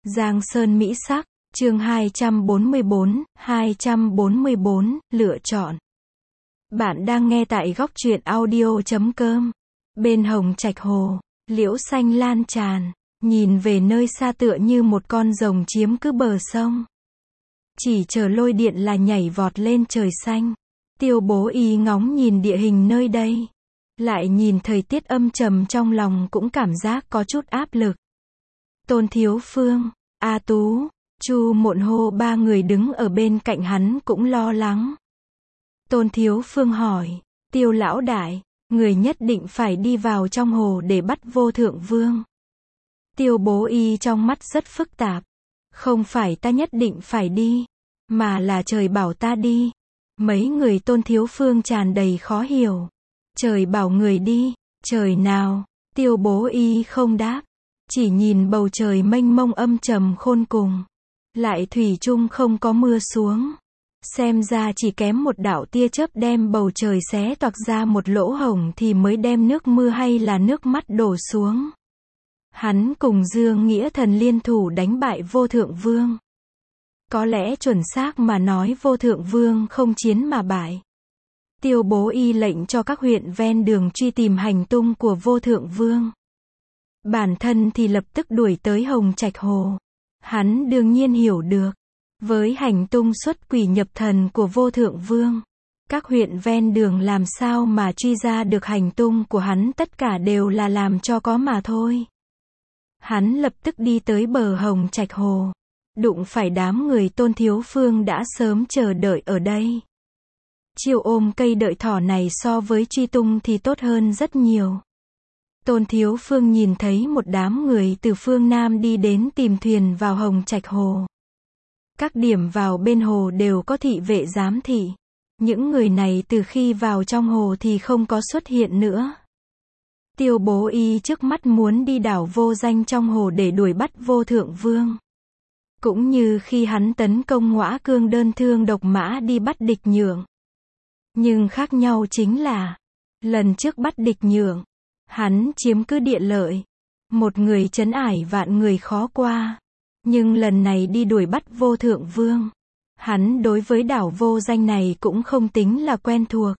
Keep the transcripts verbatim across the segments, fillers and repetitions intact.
Giang Sơn Mỹ Sắc, chương hai trăm bốn mươi bốn, hai trăm bốn mươi bốn, lựa chọn. Bạn đang nghe tại góc truyện audio chấm com. Bên Hồng Trạch Hồ, liễu xanh lan tràn, nhìn về nơi xa tựa như một con rồng chiếm cứ bờ sông. Chỉ chờ lôi điện là nhảy vọt lên trời xanh. Tiêu Bố Y ngóng nhìn địa hình nơi đây, lại nhìn thời tiết âm trầm, trong lòng cũng cảm giác có chút áp lực. Tôn Thiếu Phương, A Tú, Chu Mộn Hô ba người đứng ở bên cạnh hắn cũng lo lắng. Tôn Thiếu Phương hỏi, Tiêu lão đại, người nhất định phải đi vào trong hồ để bắt Vô Thượng Vương. Tiêu Bố Y trong mắt rất phức tạp. Không phải ta nhất định phải đi, mà là trời bảo ta đi. Mấy người Tôn Thiếu Phương tràn đầy khó hiểu. Trời bảo người đi, trời nào? Tiêu Bố Y không đáp, chỉ nhìn bầu trời mênh mông âm trầm khôn cùng. Lại thủy chung không có mưa xuống. Xem ra chỉ kém một đạo tia chớp đem bầu trời xé toạc ra một lỗ hổng thì mới đem nước mưa hay là nước mắt đổ xuống. Hắn cùng Dương Nghĩa Thần liên thủ đánh bại Vô Thượng Vương. Có lẽ chuẩn xác mà nói Vô Thượng Vương không chiến mà bại. Tiêu Bố Y lệnh cho các huyện ven đường truy tìm hành tung của Vô Thượng Vương. Bản thân thì lập tức đuổi tới Hồng Trạch Hồ. Hắn đương nhiên hiểu được, với hành tung xuất quỷ nhập thần của Vô Thượng Vương, các huyện ven đường làm sao mà truy ra được hành tung của hắn, tất cả đều là làm cho có mà thôi. Hắn lập tức đi tới bờ Hồng Trạch Hồ, đụng phải đám người Tôn Thiếu Phương đã sớm chờ đợi ở đây. Chiêu ôm cây đợi thỏ này so với truy tung thì tốt hơn rất nhiều. Tôn Thiếu Phương nhìn thấy một đám người từ phương Nam đi đến tìm thuyền vào Hồng Trạch Hồ. Các điểm vào bên hồ đều có thị vệ giám thị. Những người này từ khi vào trong hồ thì không có xuất hiện nữa. Tiêu Bố Y trước mắt muốn đi đảo Vô Danh trong hồ để đuổi bắt Vô Thượng Vương. Cũng như khi hắn tấn công Ngõa Cương đơn thương độc mã đi bắt Địch Nhượng. Nhưng khác nhau chính là, lần trước bắt Địch Nhượng, hắn chiếm cứ địa lợi, một người trấn ải vạn người khó qua. Nhưng lần này đi đuổi bắt Vô Thượng Vương, hắn đối với đảo Vô Danh này cũng không tính là quen thuộc.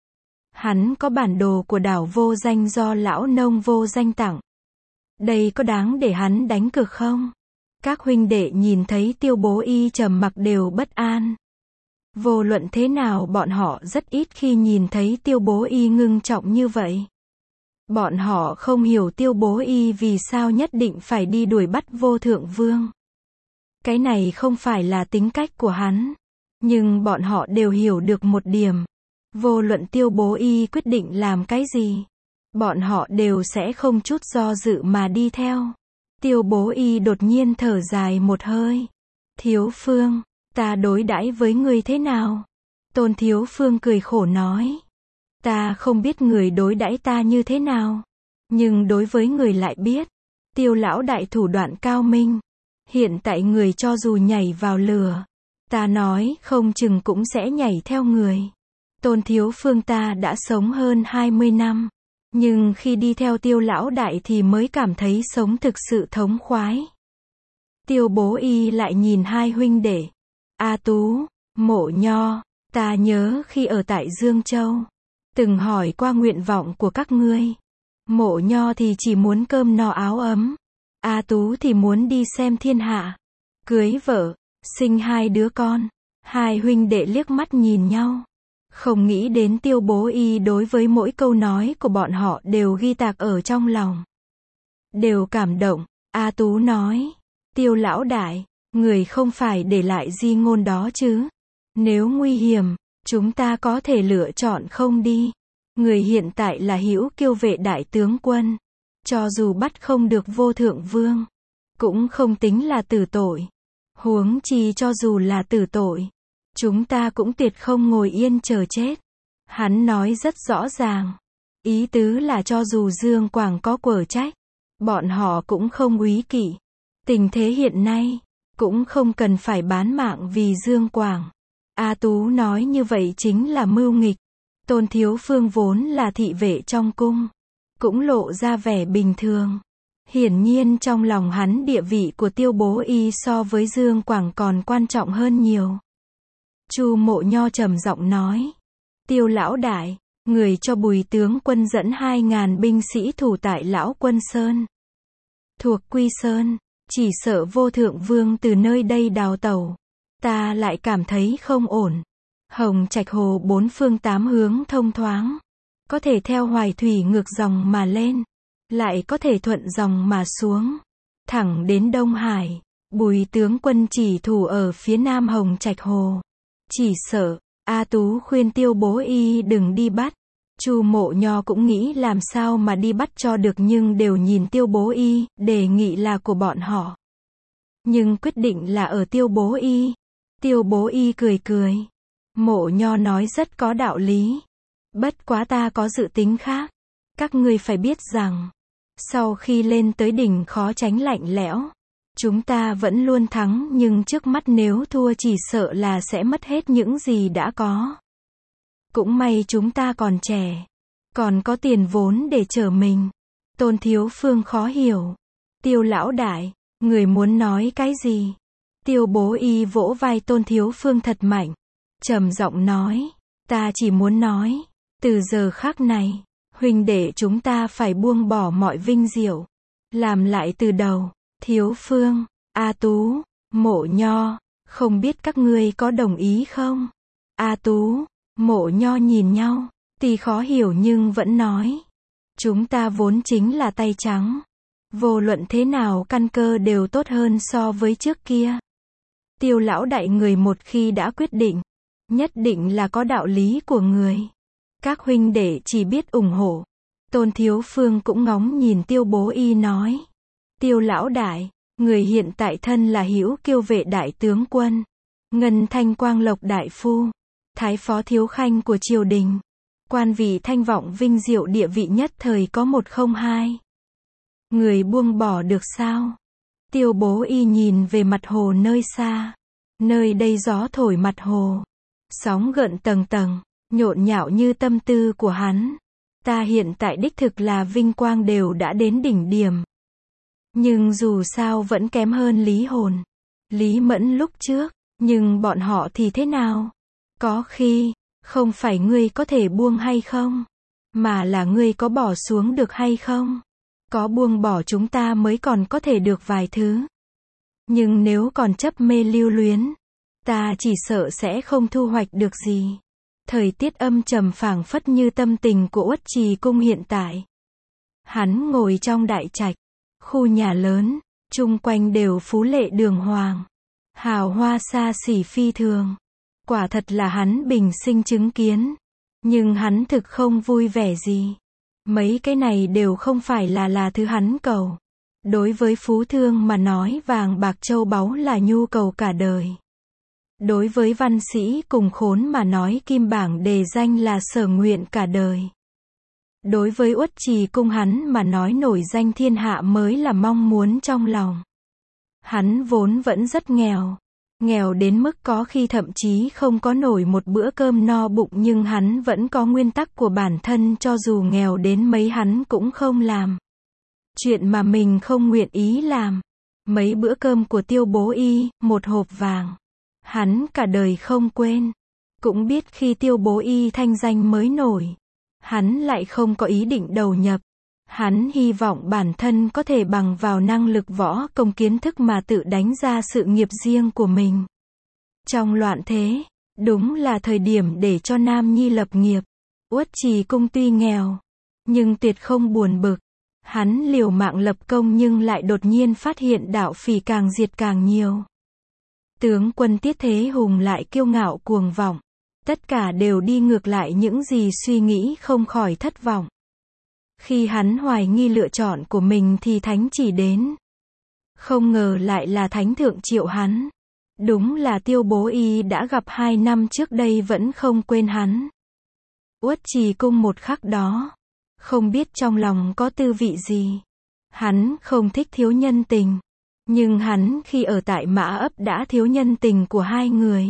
Hắn có bản đồ của đảo Vô Danh do lão nông Vô Danh tặng. Đây có đáng để hắn đánh cược không? Các huynh đệ nhìn thấy Tiêu Bố Y trầm mặc đều bất an. Vô luận thế nào bọn họ rất ít khi nhìn thấy Tiêu Bố Y ngưng trọng như vậy. Bọn họ không hiểu Tiêu Bố Y vì sao nhất định phải đi đuổi bắt Vô Thượng Vương. Cái này không phải là tính cách của hắn. Nhưng bọn họ đều hiểu được một điểm. Vô luận Tiêu Bố Y quyết định làm cái gì, bọn họ đều sẽ không chút do dự mà đi theo. Tiêu Bố Y đột nhiên thở dài một hơi. Thiếu Phương, ta đối đãi với ngươi thế nào? Tôn Thiếu Phương cười khổ nói. Ta không biết người đối đãi ta như thế nào. Nhưng đối với người lại biết. Tiêu lão đại thủ đoạn cao minh. Hiện tại người cho dù nhảy vào lửa, ta nói không chừng cũng sẽ nhảy theo người. Tôn Thiếu Phương ta đã sống hơn hai mươi năm. Nhưng khi đi theo Tiêu lão đại thì mới cảm thấy sống thực sự thống khoái. Tiêu Bố Y lại nhìn hai huynh đệ. A Tú, Mộ Nho, ta nhớ khi ở tại Dương Châu, từng hỏi qua nguyện vọng của các ngươi. Mộ Nho thì chỉ muốn cơm no áo ấm. A Tú thì muốn đi xem thiên hạ, cưới vợ, sinh hai đứa con. Hai huynh đệ liếc mắt nhìn nhau. Không nghĩ đến Tiêu Bố Y đối với mỗi câu nói của bọn họ đều ghi tạc ở trong lòng. Đều cảm động. A Tú nói, Tiêu lão đại, người không phải để lại di ngôn đó chứ? Nếu nguy hiểm, chúng ta có thể lựa chọn không đi. Người hiện tại là Hữu Kiêu vệ đại tướng quân. Cho dù bắt không được Vô Thượng Vương, cũng không tính là tử tội. Huống chi cho dù là tử tội, chúng ta cũng tuyệt không ngồi yên chờ chết. Hắn nói rất rõ ràng. Ý tứ là cho dù Dương Quảng có quở trách, bọn họ cũng không úy kỵ. Tình thế hiện nay, cũng không cần phải bán mạng vì Dương Quảng. A Tú nói như vậy chính là mưu nghịch. Tôn Thiếu Phương vốn là thị vệ trong cung, cũng lộ ra vẻ bình thường. Hiển nhiên trong lòng hắn địa vị của Tiêu Bố Y so với Dương Quảng còn quan trọng hơn nhiều. Chu Mộ Nho trầm giọng nói. Tiêu lão đại, người cho Bùi tướng quân dẫn hai ngàn binh sĩ thủ tại Lão Quân Sơn. Thuộc Quy Sơn, chỉ sợ Vô Thượng Vương từ nơi đây đào tẩu. Ta lại cảm thấy không ổn. Hồng Trạch Hồ bốn phương tám hướng thông thoáng. Có thể theo Hoài Thủy ngược dòng mà lên. Lại có thể thuận dòng mà xuống. Thẳng đến Đông Hải. Bùi tướng quân chỉ thủ ở phía nam Hồng Trạch Hồ. Chỉ sợ, A Tú khuyên Tiêu Bố Y đừng đi bắt. Chu Mộ Nho cũng nghĩ làm sao mà đi bắt cho được nhưng đều nhìn Tiêu Bố Y, đề nghị là của bọn họ. Nhưng quyết định là ở Tiêu Bố Y. Tiêu Bố Y cười cười. Mộ Nho nói rất có đạo lý. Bất quá ta có dự tính khác. Các ngươi phải biết rằng, sau khi lên tới đỉnh khó tránh lạnh lẽo. Chúng ta vẫn luôn thắng nhưng trước mắt nếu thua chỉ sợ là sẽ mất hết những gì đã có. Cũng may chúng ta còn trẻ. Còn có tiền vốn để chở mình. Tôn Thiếu Phương khó hiểu. Tiêu lão đại, người muốn nói cái gì? Tiêu Bố Y vỗ vai Tôn Thiếu Phương thật mạnh. Trầm giọng nói. Ta chỉ muốn nói. Từ giờ khắc này, huynh đệ chúng ta phải buông bỏ mọi vinh diệu. Làm lại từ đầu. Thiếu Phương, A Tú, Mộ Nho, không biết các ngươi có đồng ý không? A Tú, Mộ Nho nhìn nhau, tuy khó hiểu nhưng vẫn nói. Chúng ta vốn chính là tay trắng. Vô luận thế nào căn cơ đều tốt hơn so với trước kia. Tiêu lão đại người một khi đã quyết định, nhất định là có đạo lý của người. Các huynh đệ chỉ biết ủng hộ. Tôn Thiếu Phương cũng ngóng nhìn Tiêu Bố Y nói. Tiêu lão đại, người hiện tại thân là Hữu Kiêu Vệ đại tướng quân, Ngân Thanh Quang Lộc đại phu, Thái phó thiếu khanh của triều đình, quan vị thanh vọng vinh diệu địa vị nhất thời có một không hai. Người buông bỏ được sao? Tiêu Bố Y nhìn về mặt hồ nơi xa. Nơi đây gió thổi mặt hồ, sóng gợn tầng tầng, nhộn nhạo như tâm tư của hắn. Ta hiện tại đích thực là vinh quang đều đã đến đỉnh điểm. Nhưng dù sao vẫn kém hơn Lý Hồn, Lý Mẫn lúc trước, nhưng bọn họ thì thế nào? Có khi, không phải ngươi có thể buông hay không, mà là ngươi có bỏ xuống được hay không? Có buông bỏ chúng ta mới còn có thể được vài thứ. Nhưng nếu còn chấp mê lưu luyến, ta chỉ sợ sẽ không thu hoạch được gì. Thời tiết âm trầm phảng phất như tâm tình của Uất Trì Cung hiện tại. Hắn ngồi trong đại trạch, khu nhà lớn, chung quanh đều phú lệ đường hoàng. Hào hoa xa xỉ phi thường. Quả thật là hắn bình sinh chứng kiến. Nhưng hắn thực không vui vẻ gì. Mấy cái này đều không phải là là thứ hắn cầu. Đối với phú thương mà nói vàng bạc châu báu là nhu cầu cả đời. Đối với văn sĩ cùng khốn mà nói kim bảng đề danh là sở nguyện cả đời. Đối với Uất Trì Cung hắn mà nói nổi danh thiên hạ mới là mong muốn trong lòng. Hắn vốn vẫn rất nghèo. Nghèo đến mức có khi thậm chí không có nổi một bữa cơm no bụng nhưng hắn vẫn có nguyên tắc của bản thân cho dù nghèo đến mấy hắn cũng không làm. Chuyện mà mình không nguyện ý làm. Mấy bữa cơm của Tiêu Bố Y, một hộp vàng. Hắn cả đời không quên. Cũng biết khi Tiêu Bố Y thanh danh mới nổi. Hắn lại không có ý định đầu nhập. Hắn hy vọng bản thân có thể bằng vào năng lực võ công kiến thức mà tự đánh ra sự nghiệp riêng của mình. Trong loạn thế, đúng là thời điểm để cho Nam Nhi lập nghiệp. Uất Trì Cung tuy nghèo, nhưng tuyệt không buồn bực. Hắn liều mạng lập công nhưng lại đột nhiên phát hiện đạo phỉ càng diệt càng nhiều. Tướng quân Tiết Thế Hùng lại kiêu ngạo cuồng vọng. Tất cả đều đi ngược lại những gì suy nghĩ không khỏi thất vọng. Khi hắn hoài nghi lựa chọn của mình thì thánh chỉ đến. Không ngờ lại là thánh thượng triệu hắn. Đúng là Tiêu Bố Y đã gặp hai năm trước đây vẫn không quên hắn. Uất Trì Cung một khắc đó. Không biết trong lòng có tư vị gì. Hắn không thích thiếu nhân tình. Nhưng hắn khi ở tại Mã Ấp đã thiếu nhân tình của hai người.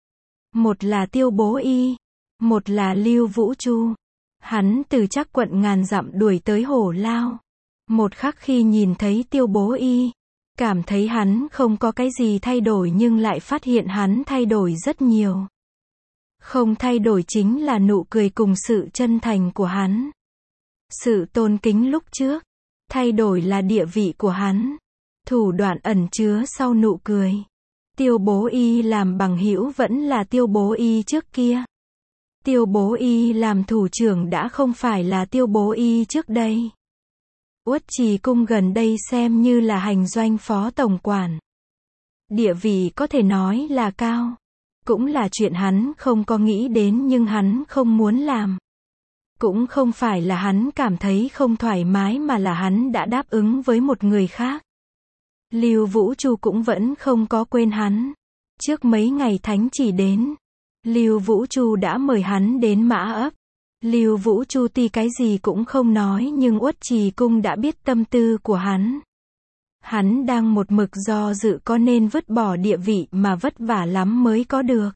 Một là Tiêu Bố Y. Một là Lưu Vũ Chu. Hắn từ Trác quận ngàn dặm đuổi tới Hổ Lao. Một khắc khi nhìn thấy Tiêu Bố Y, cảm thấy hắn không có cái gì thay đổi nhưng lại phát hiện hắn thay đổi rất nhiều. Không thay đổi chính là nụ cười cùng sự chân thành của hắn. Sự tôn kính lúc trước, thay đổi là địa vị của hắn. Thủ đoạn ẩn chứa sau nụ cười. Tiêu Bố Y làm bằng hữu vẫn là Tiêu Bố Y trước kia. Tiêu Bố Y làm thủ trưởng đã không phải là Tiêu Bố Y trước đây. Uất Trì Cung gần đây xem như là hành doanh phó tổng quản. Địa vị có thể nói là cao. Cũng là chuyện hắn không có nghĩ đến nhưng hắn không muốn làm. Cũng không phải là hắn cảm thấy không thoải mái mà là hắn đã đáp ứng với một người khác. Lưu Vũ Chu cũng vẫn không có quên hắn. Trước mấy ngày thánh chỉ đến, Lưu Vũ Chu đã mời hắn đến Mã Ấp. Lưu Vũ Chu tuy cái gì cũng không nói nhưng Uất Trì Cung đã biết tâm tư của hắn. Hắn đang một mực do dự có nên vứt bỏ địa vị mà vất vả lắm mới có được.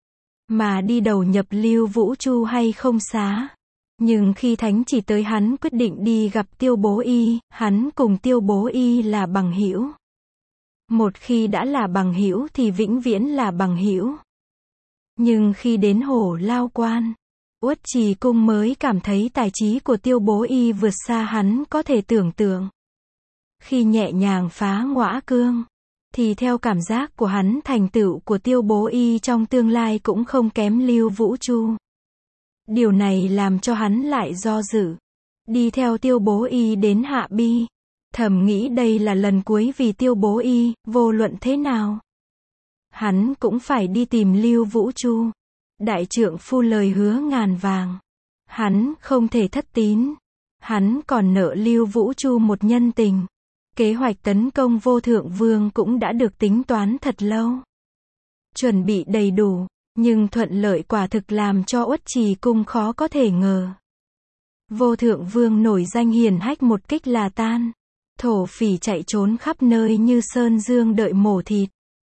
Mà đi đầu nhập Lưu Vũ Chu hay không xá. Nhưng khi thánh chỉ tới hắn quyết định đi gặp Tiêu Bố Y, hắn cùng Tiêu Bố Y là bằng hữu. Một khi đã là bằng hữu thì vĩnh viễn là bằng hữu. Nhưng khi đến Hổ Lao Quan, Uất Trì Cung mới cảm thấy tài trí của Tiêu Bố Y vượt xa hắn có thể tưởng tượng. Khi nhẹ nhàng phá ngõa cương, thì theo cảm giác của hắn thành tựu của Tiêu Bố Y trong tương lai cũng không kém Lưu Vũ Chu. Điều này làm cho hắn lại do dự. Đi theo Tiêu Bố Y đến Hạ Bi. Thầm nghĩ đây là lần cuối vì Tiêu Bố Y, vô luận thế nào. Hắn cũng phải đi tìm Lưu Vũ Chu. Đại trượng phu lời hứa ngàn vàng. Hắn không thể thất tín. Hắn còn nợ Lưu Vũ Chu một nhân tình. Kế hoạch tấn công Vô Thượng Vương cũng đã được tính toán thật lâu. Chuẩn bị đầy đủ, nhưng thuận lợi quả thực làm cho Uất Trì Cung khó có thể ngờ. Vô Thượng Vương nổi danh hiển hách một kích là tan. Thổ phỉ chạy trốn khắp nơi như sơn dương đợi mổ thịt.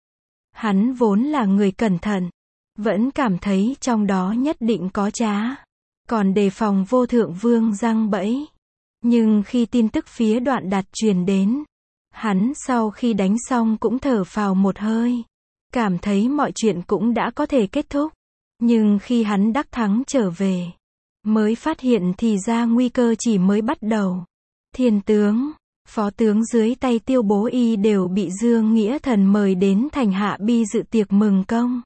Hắn vốn là người cẩn thận, vẫn cảm thấy trong đó nhất định có trá. Còn đề phòng Vô Thượng Vương giăng bẫy. Nhưng khi tin tức phía Đoạn Đạt truyền đến, hắn sau khi đánh xong cũng thở phào một hơi. Cảm thấy mọi chuyện cũng đã có thể kết thúc. Nhưng khi hắn đắc thắng trở về, mới phát hiện thì ra nguy cơ chỉ mới bắt đầu. Thiên tướng, phó tướng dưới tay Tiêu Bố Y đều bị Dương Nghĩa Thần mời đến thành Hạ Bi dự tiệc mừng công.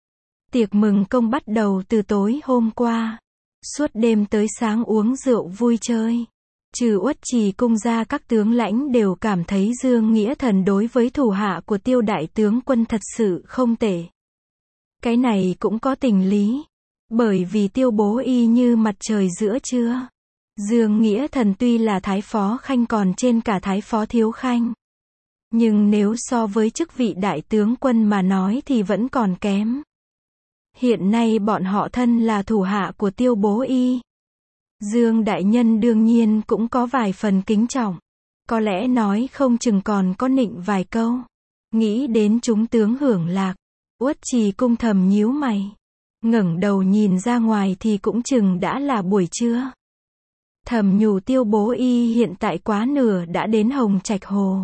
Tiệc mừng công bắt đầu từ tối hôm qua. Suốt đêm tới sáng uống rượu vui chơi. Trừ Uất Trì Cung ra các tướng lãnh đều cảm thấy Dương Nghĩa Thần đối với thủ hạ của Tiêu đại tướng quân thật sự không tệ. Cái này cũng có tình lý. Bởi vì Tiêu Bố Y như mặt trời giữa trưa. Dương Nghĩa Thần tuy là thái phó khanh còn trên cả thái phó thiếu khanh. Nhưng nếu so với chức vị đại tướng quân mà nói thì vẫn còn kém. Hiện nay bọn họ thân là thủ hạ của Tiêu Bố Y. Dương đại nhân đương nhiên cũng có vài phần kính trọng. Có lẽ nói không chừng còn có nịnh vài câu. Nghĩ đến chúng tướng hưởng lạc. Uất Trì Cung thầm nhíu mày. Ngẩng đầu nhìn ra ngoài thì cũng chừng đã là buổi trưa. Thầm nhủ Tiêu Bố Y hiện tại quá nửa đã đến Hồng Trạch Hồ.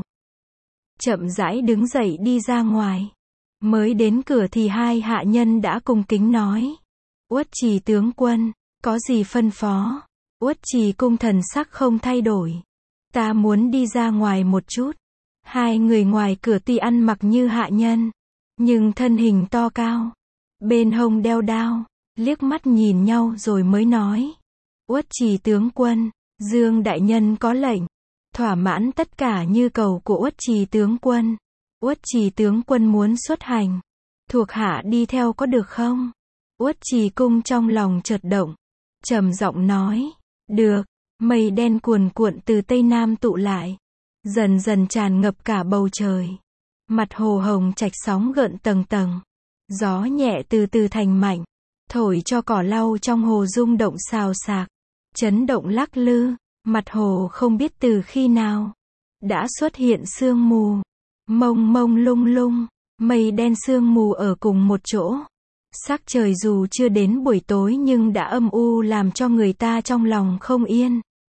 Chậm rãi đứng dậy đi ra ngoài. Mới đến cửa thì hai hạ nhân đã cung kính nói. Uất Trì tướng quân, có gì phân phó? Uất Trì Cung thần sắc không thay đổi. Ta muốn đi ra ngoài một chút. Hai người ngoài cửa tuy ăn mặc như hạ nhân, nhưng thân hình to cao. Bên hông đeo đao, liếc mắt nhìn nhau rồi mới nói. Uất Trì tướng quân, Dương đại nhân có lệnh. Thỏa mãn tất cả nhu cầu của Uất Trì tướng quân. Uất Trì tướng quân muốn xuất hành. Thuộc hạ đi theo có được không? Uất Trì Cung trong lòng chợt động. Trầm giọng nói. Được. Mây đen cuồn cuộn từ Tây Nam tụ lại. Dần dần tràn ngập cả bầu trời. Mặt hồ Hồng Trạch sóng gợn tầng tầng. Gió nhẹ từ từ thành mạnh. Thổi cho cỏ lau trong hồ rung động xào xạc. Chấn động lắc lư. Mặt hồ không biết từ khi nào đã xuất hiện sương mù. Mông mông lung lung. Mây đen sương mù ở cùng một chỗ. Sắc trời dù chưa đến buổi tối nhưng đã âm u làm cho người ta trong lòng không yên.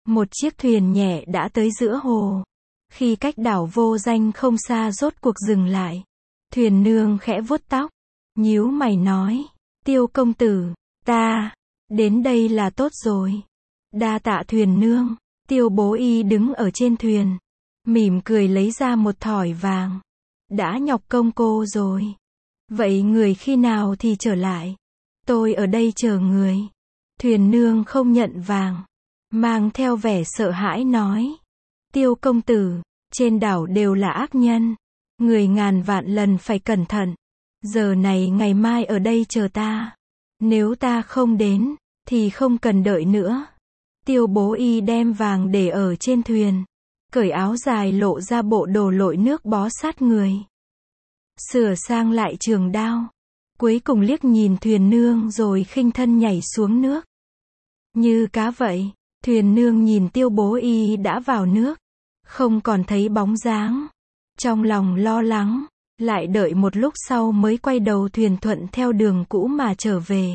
Một chiếc thuyền nhẹ đã tới giữa hồ. Khi cách đảo Vô Danh không xa rốt cuộc dừng lại. Thuyền nương khẽ vuốt tóc, nhíu mày nói, Tiêu công tử, ta, đến đây là tốt rồi. Đa tạ thuyền nương. Tiêu Bố Y đứng ở trên thuyền, mỉm cười lấy ra một thỏi vàng. Đã nhọc công cô rồi. Vậy người khi nào thì trở lại? Tôi ở đây chờ người. Thuyền nương không nhận vàng, mang theo vẻ sợ hãi nói, Tiêu công tử, trên đảo đều là ác nhân. Người ngàn vạn lần phải cẩn thận. Giờ này ngày mai ở đây chờ ta. Nếu ta không đến, thì không cần đợi nữa. Tiêu Bố Y đem vàng để ở trên thuyền, cởi áo dài lộ ra bộ đồ lội nước bó sát người. Sửa sang lại trường đao, cuối cùng liếc nhìn thuyền nương rồi khinh thân nhảy xuống nước. Như cá vậy, thuyền nương nhìn Tiêu Bố Y đã vào nước, không còn thấy bóng dáng. Trong lòng lo lắng, lại đợi một lúc sau mới quay đầu thuyền thuận theo đường cũ mà trở về.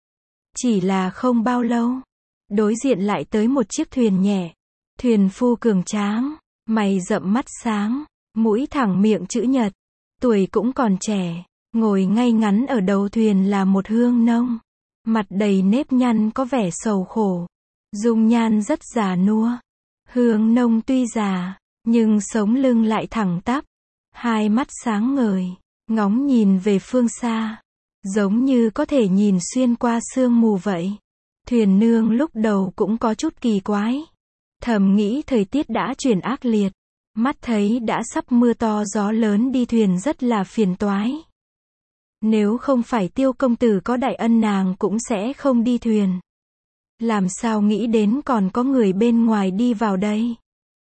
Chỉ là không bao lâu, đối diện lại tới một chiếc thuyền nhẹ. Thuyền phu cường tráng, mày rậm mắt sáng, mũi thẳng miệng chữ nhật, tuổi cũng còn trẻ. Ngồi ngay ngắn ở đầu thuyền là một hương nông, mặt đầy nếp nhăn có vẻ sầu khổ, dung nhan rất già nua. Hương nông tuy già, nhưng sống lưng lại thẳng tắp, hai mắt sáng ngời, ngóng nhìn về phương xa, giống như có thể nhìn xuyên qua sương mù vậy. Thuyền nương lúc đầu cũng có chút kỳ quái, thầm nghĩ thời tiết đã chuyển ác liệt, mắt thấy đã sắp mưa to gió lớn đi thuyền rất là phiền toái. Nếu không phải Tiêu công tử có đại ân nàng cũng sẽ không đi thuyền. Làm sao nghĩ đến còn có người bên ngoài đi vào đây.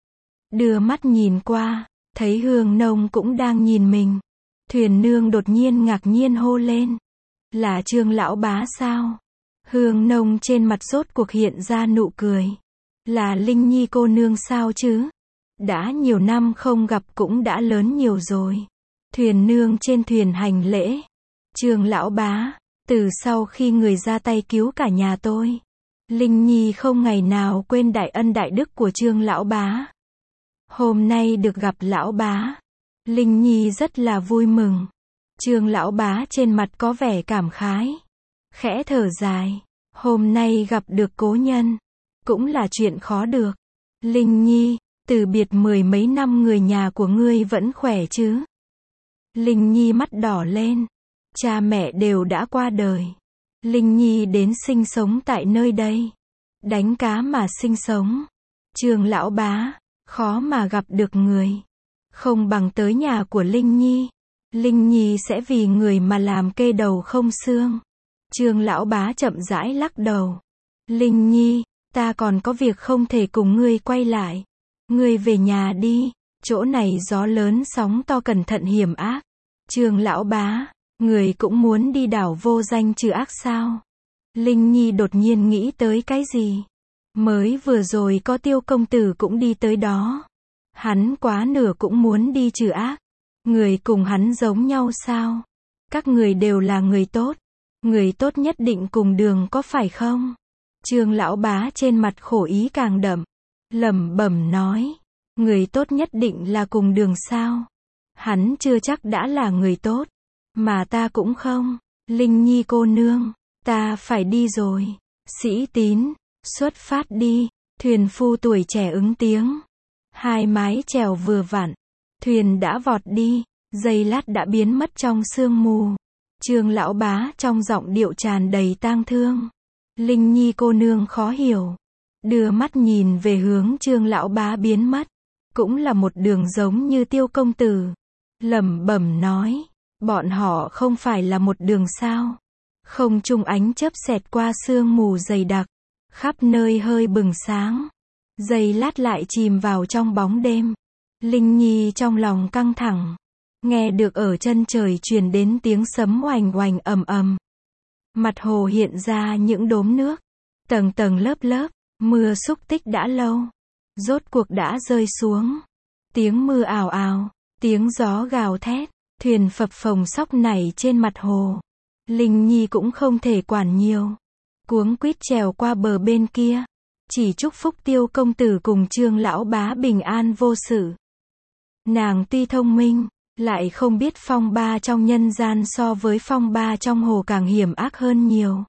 Đưa mắt nhìn qua, thấy hương nông cũng đang nhìn mình. Thuyền nương đột nhiên ngạc nhiên hô lên, là Trương lão bá sao? Hương nông trên mặt rốt cuộc hiện ra nụ cười. Là Linh Nhi cô nương sao chứ? Đã nhiều năm không gặp cũng đã lớn nhiều rồi. Thuyền nương trên thuyền hành lễ. Trương lão bá, từ sau khi người ra tay cứu cả nhà tôi, Linh Nhi không ngày nào quên đại ân đại đức của Trương lão bá. Hôm nay được gặp lão bá, Linh Nhi rất là vui mừng. Trương lão bá trên mặt có vẻ cảm khái, khẽ thở dài, hôm nay gặp được cố nhân, cũng là chuyện khó được. Linh Nhi, từ biệt mười mấy năm người nhà của ngươi vẫn khỏe chứ? Linh Nhi mắt đỏ lên, cha mẹ đều đã qua đời. Linh Nhi đến sinh sống tại nơi đây, đánh cá mà sinh sống. Trương lão bá, khó mà gặp được người, không bằng tới nhà của Linh Nhi. Linh Nhi sẽ vì người mà làm kê đầu không xương. Trương lão bá chậm rãi lắc đầu. Linh Nhi, ta còn có việc không thể cùng ngươi quay lại. Ngươi về nhà đi, chỗ này gió lớn sóng to cẩn thận hiểm ác. Trương lão bá, người cũng muốn đi đảo Vô Danh trừ ác sao? Linh Nhi đột nhiên nghĩ tới cái gì? Mới vừa rồi có Tiêu công tử cũng đi tới đó. Hắn quá nửa cũng muốn đi trừ ác. Người cùng hắn giống nhau sao? Các người đều là người tốt. Người tốt nhất định cùng đường có phải không? Trương lão bá trên mặt khổ ý càng đậm, lẩm bẩm nói, người tốt nhất định là cùng đường sao? Hắn chưa chắc đã là người tốt, mà ta cũng không. Linh Nhi cô nương, ta phải đi rồi. Sĩ Tín, xuất phát đi. Thuyền phu tuổi trẻ ứng tiếng. Hai mái chèo vừa vặn, thuyền đã vọt đi, giây lát đã biến mất trong sương mù. Trương lão bá trong giọng điệu tràn đầy tang thương. Linh Nhi cô nương khó hiểu, đưa mắt nhìn về hướng Trương lão bá biến mất, cũng là một đường giống như Tiêu công tử. Lẩm bẩm nói, bọn họ không phải là một đường sao? Không trung ánh chớp xẹt qua sương mù dày đặc, khắp nơi hơi bừng sáng, giây lát lại chìm vào trong bóng đêm. Linh Nhi trong lòng căng thẳng, nghe được ở chân trời truyền đến tiếng sấm oành oành ầm ầm. Mặt hồ hiện ra những đốm nước, tầng tầng lớp lớp, mưa xúc tích đã lâu, rốt cuộc đã rơi xuống. Tiếng mưa ào ào, tiếng gió gào thét, thuyền phập phồng xóc nảy trên mặt hồ. Linh Nhi cũng không thể quản nhiều, cuống quýt trèo qua bờ bên kia. chỉ chúc phúc Tiêu công tử cùng Trương lão bá bình an vô sự. Nàng tuy thông minh, lại không biết phong ba trong nhân gian so với phong ba trong hồ càng hiểm ác hơn nhiều.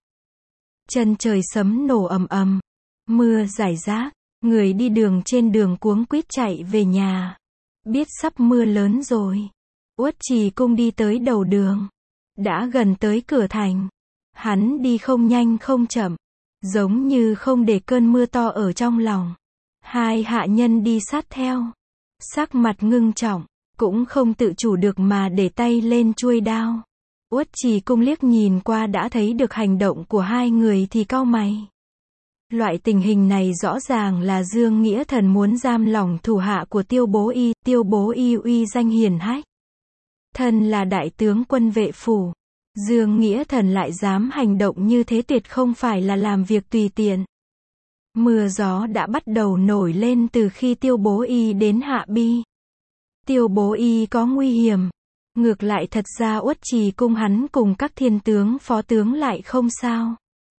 Chân trời sấm nổ ầm ầm, mưa rải rác, người đi đường trên đường cuống quýt chạy về nhà. Biết sắp mưa lớn rồi, Uất Trì Cung đi tới đầu đường, đã gần tới cửa thành. Hắn đi không nhanh không chậm, giống như không để cơn mưa to ở trong lòng. Hai hạ nhân đi sát theo, sắc mặt ngưng trọng, cũng không tự chủ được mà để tay lên chuôi đao. Uất Trì Cung liếc nhìn qua đã thấy được hành động của hai người thì cau mày. Loại tình hình này rõ ràng là Dương Nghĩa Thần muốn giam lỏng thủ hạ của Tiêu Bố Y. Tiêu Bố Y uy danh hiển hách, thân là đại tướng quân vệ phủ, Dương Nghĩa Thần lại dám hành động như thế tuyệt không phải là làm việc tùy tiện. Mưa gió đã bắt đầu nổi lên từ khi Tiêu Bố Y đến Hạ Bi. Tiêu Bố Y có nguy hiểm, ngược lại thật ra Uất Trì Cung hắn cùng các thiên tướng phó tướng lại không sao.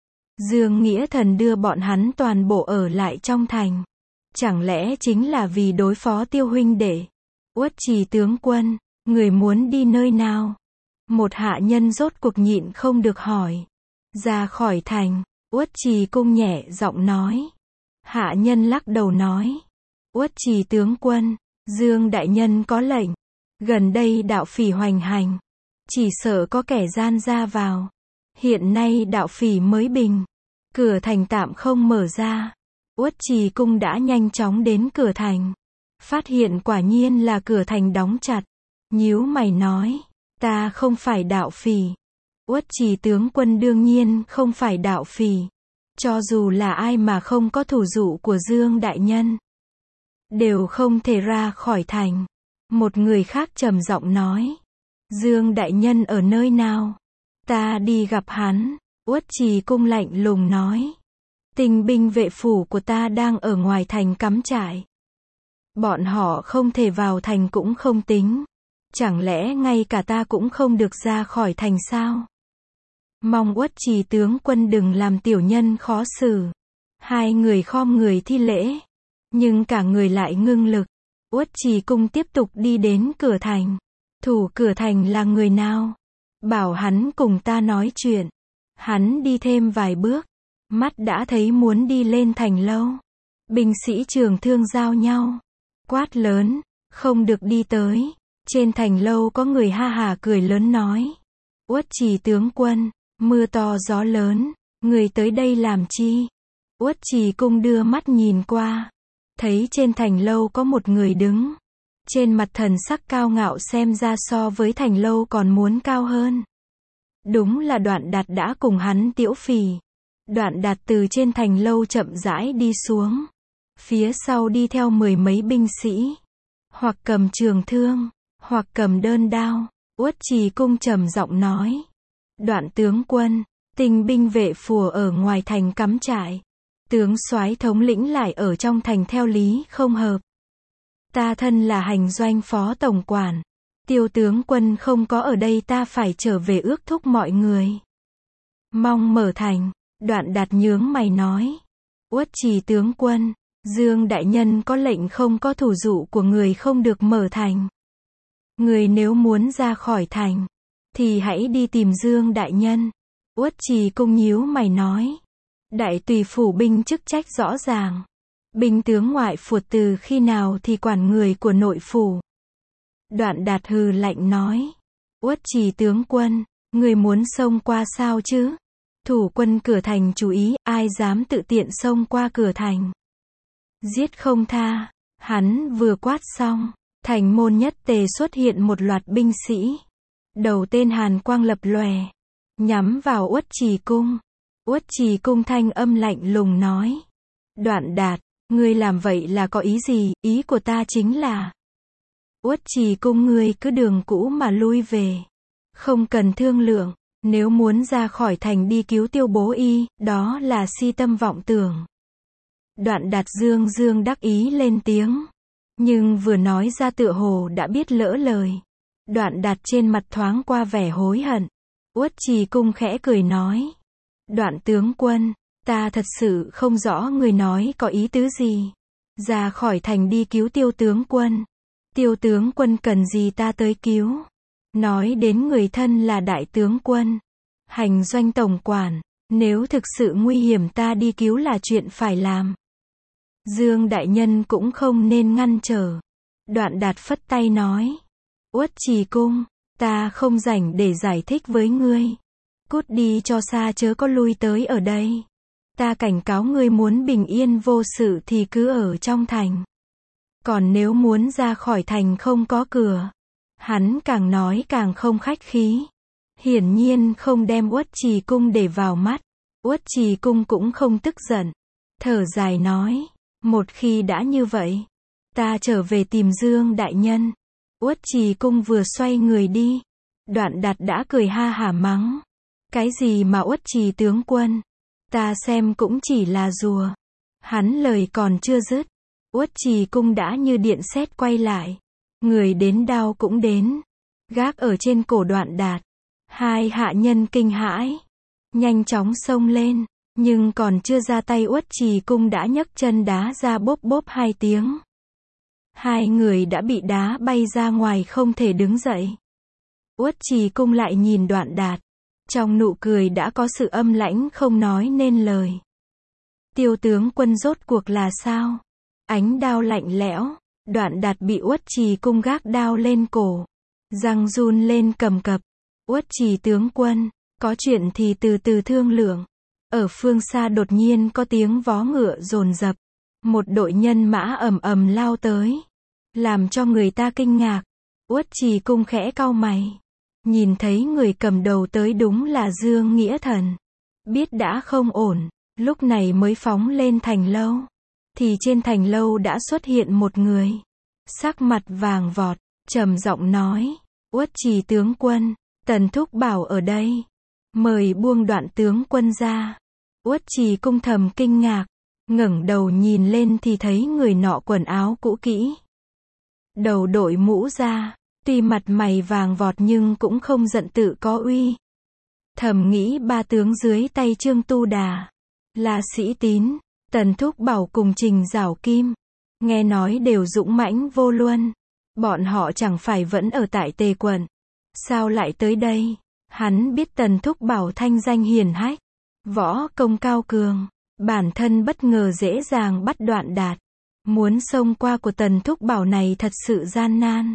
Dương Nghĩa Thần đưa bọn hắn toàn bộ ở lại trong thành, chẳng lẽ chính là vì đối phó Tiêu huynh đệ? Uất Trì tướng quân, người muốn đi nơi nào? Một hạ nhân rốt cuộc nhịn không được hỏi. Ra khỏi thành, Uất Trì Cung nhẹ giọng nói. Hạ nhân lắc đầu nói. Uất Trì tướng quân, Dương đại nhân có lệnh, gần đây đạo phỉ hoành hành, chỉ sợ có kẻ gian ra vào. Hiện nay đạo phỉ mới bình, cửa thành tạm không mở ra. Uất Trì Cung đã nhanh chóng đến cửa thành, phát hiện quả nhiên là cửa thành đóng chặt. Nhíu mày nói, ta không phải đạo phỉ. Uất Trì tướng quân đương nhiên không phải đạo phỉ. Cho dù là ai mà không có thủ dụ của Dương đại nhân, đều không thể ra khỏi thành. Một người khác trầm giọng nói, Dương đại nhân ở nơi nào? Ta đi gặp hắn. Uất Trì Cung lạnh lùng nói, tinh binh vệ phủ của ta đang ở ngoài thành cắm trại. Bọn họ không thể vào thành cũng không tính, chẳng lẽ ngay cả ta cũng không được ra khỏi thành sao? Mong Uất Trì tướng quân đừng làm tiểu nhân khó xử. Hai người khom người thi lễ, nhưng cả người lại ngưng lực. Uất Trì Cung tiếp tục đi đến cửa thành. Thủ cửa thành là người nào? Bảo hắn cùng ta nói chuyện. Hắn đi thêm vài bước, mắt đã thấy muốn đi lên thành lâu. Binh sĩ trường thương giao nhau, quát lớn, không được đi tới. Trên thành lâu có người ha hả cười lớn nói, Uất Trì tướng quân, mưa to gió lớn, người tới đây làm chi? Uất Trì Cung đưa mắt nhìn qua, thấy trên thành lâu có một người đứng, trên mặt thần sắc cao ngạo xem ra so với thành lâu còn muốn cao hơn. Đúng là Đoạn Đạt đã cùng hắn tiễu phì. Đoạn Đạt từ trên thành lâu chậm rãi đi xuống, phía sau đi theo mười mấy binh sĩ, hoặc cầm trường thương, hoặc cầm đơn đao. Uất Trì Cung trầm giọng nói, Đoạn tướng quân, tinh binh vệ phùa ở ngoài thành cắm trại, tướng soái thống lĩnh lại ở trong thành theo lý không hợp. Ta thân là hành doanh phó tổng quản, Tiêu tướng quân không có ở đây, ta phải trở về ước thúc mọi người. Mong mở thành. Đoạn Đạt nhướng mày nói, Uất Trì tướng quân, Dương đại nhân có lệnh không có thủ dụ của người không được mở thành. Người nếu muốn ra khỏi thành, thì hãy đi tìm Dương đại nhân. Uất Trì Cung nhíu mày nói, đại tùy phủ binh chức trách rõ ràng. Binh tướng ngoại phuột từ khi nào thì quản người của nội phủ. Đoạn Đạt hừ lạnh nói, Uất Trì tướng quân, người muốn xông qua sao chứ? Thủ quân cửa thành chú ý, ai dám tự tiện xông qua cửa thành, giết không tha. Hắn vừa quát xong, thành môn nhất tề xuất hiện một loạt binh sĩ. Đầu tên hàn quang lập lòe, nhắm vào Uất Trì Cung. Uất Trì Cung thanh âm lạnh lùng nói, Đoạn Đạt, ngươi làm vậy là có ý gì? Ý của ta chính là, Uất Trì Cung ngươi cứ đường cũ mà lui về, không cần thương lượng. Nếu muốn ra khỏi thành đi cứu Tiêu Bố Y, đó là si tâm vọng tưởng. Đoạn Đạt dương dương đắc ý lên tiếng, nhưng vừa nói ra tựa hồ đã biết lỡ lời. Đoạn Đạt trên mặt thoáng qua vẻ hối hận. Uất Trì Cung khẽ cười nói, Đoạn tướng quân, Ta thật sự không rõ người nói có ý tứ gì. Ra khỏi thành đi cứu Tiêu tướng quân. Tiêu tướng quân cần gì ta tới cứu. Nói đến người thân là đại tướng quân. Hành doanh tổng quản. Nếu thực sự nguy hiểm ta đi cứu là chuyện phải làm. Dương đại nhân cũng không nên ngăn trở. Đoạn Đạt phất tay nói. Uất Trì Cung, ta không rảnh để giải thích với ngươi. Cút đi cho xa chớ có lui tới ở đây. Ta cảnh cáo ngươi muốn bình yên vô sự thì cứ ở trong thành. Còn nếu muốn ra khỏi thành không có cửa. Hắn càng nói càng không khách khí. Hiển nhiên không đem Uất Trì Cung để vào mắt. Uất Trì Cung cũng không tức giận. Thở dài nói. Một khi đã như vậy. Ta trở về tìm Dương đại nhân. Uất Trì Cung vừa xoay người đi. Đoạn Đạt đã cười ha hả mắng. Cái gì mà Uất Trì tướng quân. Ta xem cũng chỉ là rùa. Hắn lời còn chưa dứt. Uất Trì Cung đã như điện sét quay lại. Người đến đao cũng đến. Gác ở trên cổ Đoạn Đạt. Hai hạ nhân kinh hãi. Nhanh chóng xông lên. Nhưng còn chưa ra tay Uất Trì Cung đã nhấc chân đá ra bốp bốp hai tiếng. Hai người đã bị đá bay ra ngoài không thể đứng dậy. Uất Trì Cung lại nhìn Đoạn Đạt. Trong nụ cười đã có sự âm lãnh không nói nên lời. Tiêu tướng quân rốt cuộc là sao? Ánh đao lạnh lẽo. Đoạn Đạt bị Uất Trì Cung gác đao lên cổ. Răng run lên cầm cập. Uất Trì tướng quân, có chuyện thì từ từ thương lượng. Ở phương xa đột nhiên có tiếng vó ngựa dồn dập. Một đội nhân mã ầm ầm lao tới. Làm cho người ta kinh ngạc. Uất Trì Cung khẽ cau mày. Nhìn thấy người cầm đầu tới đúng là Dương Nghĩa Thần. Biết đã không ổn. Lúc này mới phóng lên thành lâu. Thì trên thành lâu đã xuất hiện một người. Sắc mặt vàng vọt. Trầm giọng nói. Uất Trì tướng quân. Tần thúc bảo ở đây. Mời buông Đoạn tướng quân ra. Uất Trì Cung thầm kinh ngạc. Ngẩng đầu nhìn lên thì thấy người nọ quần áo cũ kỹ. Đầu đội mũ ra. Tuy mặt mày vàng vọt nhưng cũng không giận tự có uy. Thầm nghĩ ba tướng dưới tay Trương Tu Đà. Là sĩ tín. Tần thúc bảo cùng Trình Giảo Kim. Nghe nói đều dũng mãnh vô luân. Bọn họ chẳng phải vẫn ở tại Tề quận. Sao lại tới đây? Hắn biết Tần thúc bảo thanh danh hiển hách. Võ công cao cường. Bản thân bất ngờ dễ dàng bắt Đoạn Đạt. Muốn xông qua của Tần thúc bảo này thật sự gian nan.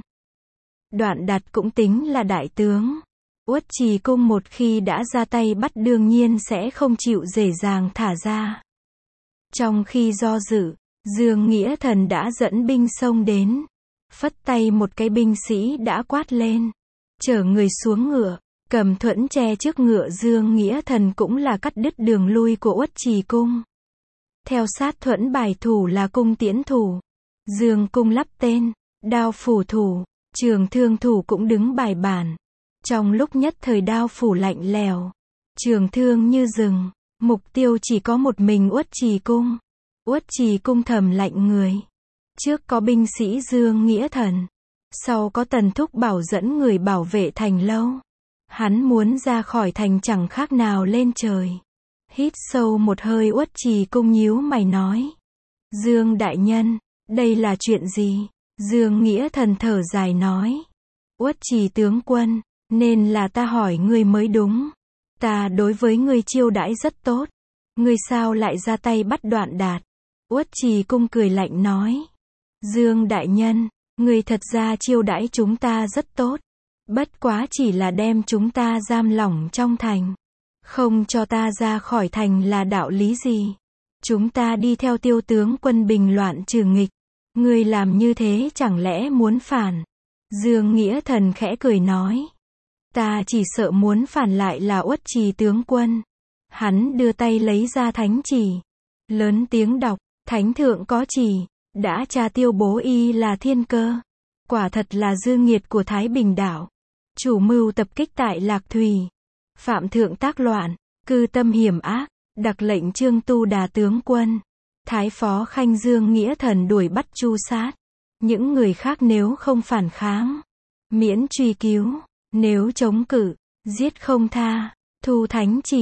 Đoạn Đạt cũng tính là đại tướng. Uất Trì Cung một khi đã ra tay bắt đương nhiên sẽ không chịu dễ dàng thả ra. Trong khi do dự, Dương Nghĩa Thần đã dẫn binh xông đến. Phất tay một cái binh sĩ đã quát lên. Chở người xuống ngựa. Cầm thuẫn che trước ngựa Dương Nghĩa Thần cũng là cắt đứt đường lui của Uất Trì Cung. Theo sát thuẫn bài thủ là cung tiễn thủ. Dương cung lắp tên. Đao phủ thủ. Trường thương thủ cũng đứng bài bản. Trong lúc nhất thời đao phủ lạnh lèo. Trường thương như rừng. Mục tiêu chỉ có một mình Uất Trì Cung. Uất Trì Cung thầm lạnh người. Trước có binh sĩ Dương Nghĩa Thần. Sau có Tần thúc bảo dẫn người bảo vệ thành lâu. Hắn muốn ra khỏi thành chẳng khác nào lên trời. Hít sâu một hơi Uất Trì Cung nhíu mày nói. Dương đại nhân, đây là chuyện gì? Dương Nghĩa Thần thở dài nói. Uất Trì tướng quân, nên là ta hỏi ngươi mới đúng. Ta đối với ngươi chiêu đãi rất tốt. Ngươi sao lại ra tay bắt Đoạn Đạt? Uất Trì Cung cười lạnh nói. Dương đại nhân, ngươi thật ra chiêu đãi chúng ta rất tốt. Bất quá chỉ là đem chúng ta giam lỏng trong thành. Không cho ta ra khỏi thành là đạo lý gì? Chúng ta đi theo Tiêu tướng quân bình loạn trừ nghịch. Ngươi làm như thế chẳng lẽ muốn phản? Dương Nghĩa Thần khẽ cười nói. Ta chỉ sợ muốn phản lại là Uất Trì tướng quân. Hắn đưa tay lấy ra thánh chỉ. Lớn tiếng đọc, thánh thượng có chỉ. Đã tra Tiêu bố y là thiên cơ. Quả thật là dư nghiệt của Thái Bình đảo. Chủ mưu tập kích tại Lạc Thủy. Phạm thượng tác loạn. Cư tâm hiểm ác. Đặc lệnh Trương Tu Đà tướng quân. Thái phó Khanh Dương Nghĩa Thần đuổi bắt tru sát. Những người khác nếu không phản kháng. Miễn truy cứu. Nếu chống cự. Giết không tha. Thu thánh chỉ.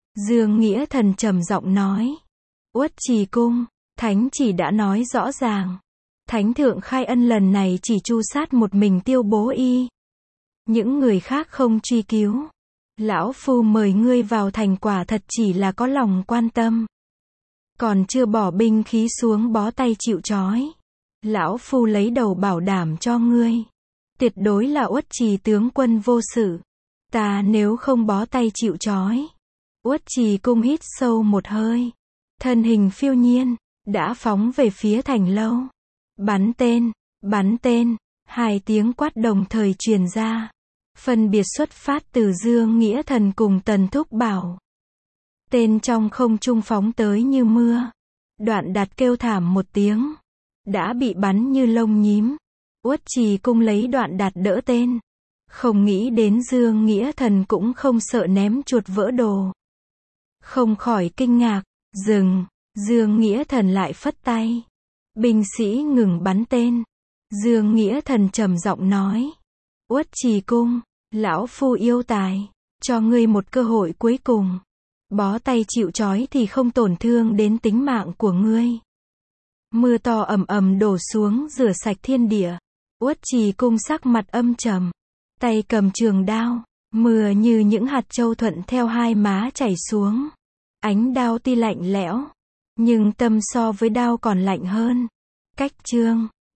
Dương Nghĩa Thần trầm giọng nói. Uất Trì Cung, thánh chỉ đã nói rõ ràng. Thánh thượng khai ân lần này chỉ tru sát một mình Tiêu Bố Y. Những người khác không truy cứu. Lão Phu mời ngươi vào thành quả thật chỉ là có lòng quan tâm. Còn chưa bỏ binh khí xuống bó tay chịu trói. Lão Phu lấy đầu bảo đảm cho ngươi. Tuyệt đối là Uất Trì tướng quân vô sự. Ta nếu không bó tay chịu trói. Uất Trì Cung hít sâu một hơi. Thân hình phiêu nhiên, đã phóng về phía thành lâu. Bắn tên, bắn tên, hai tiếng quát đồng thời truyền ra. Phân biệt xuất phát từ Dương Nghĩa Thần cùng Tần Thúc Bảo. Tên trong không trung phóng tới như mưa. Đoạn Đạt kêu thảm một tiếng. Đã bị bắn như lông nhím. Uất Trì Cung lấy Đoạn Đạt đỡ tên. Không nghĩ đến Dương Nghĩa Thần cũng không sợ ném chuột vỡ đồ. Không khỏi kinh ngạc. Dừng. Dương Nghĩa Thần lại phất tay. Binh sĩ ngừng bắn tên. Dương Nghĩa Thần trầm giọng nói. Uất Trì Cung, lão Phu yêu tài. Cho ngươi một cơ hội cuối cùng. Bó tay chịu trói thì không tổn thương đến tính mạng của ngươi. Mưa to ầm ầm đổ xuống rửa sạch thiên địa. Uất Trì Cung sắc mặt âm trầm. Tay cầm trường đao. Mưa như những hạt châu thuận theo hai má chảy xuống. Ánh đao tuy lạnh lẽo. Nhưng tâm so với đao còn lạnh hơn. Cách chương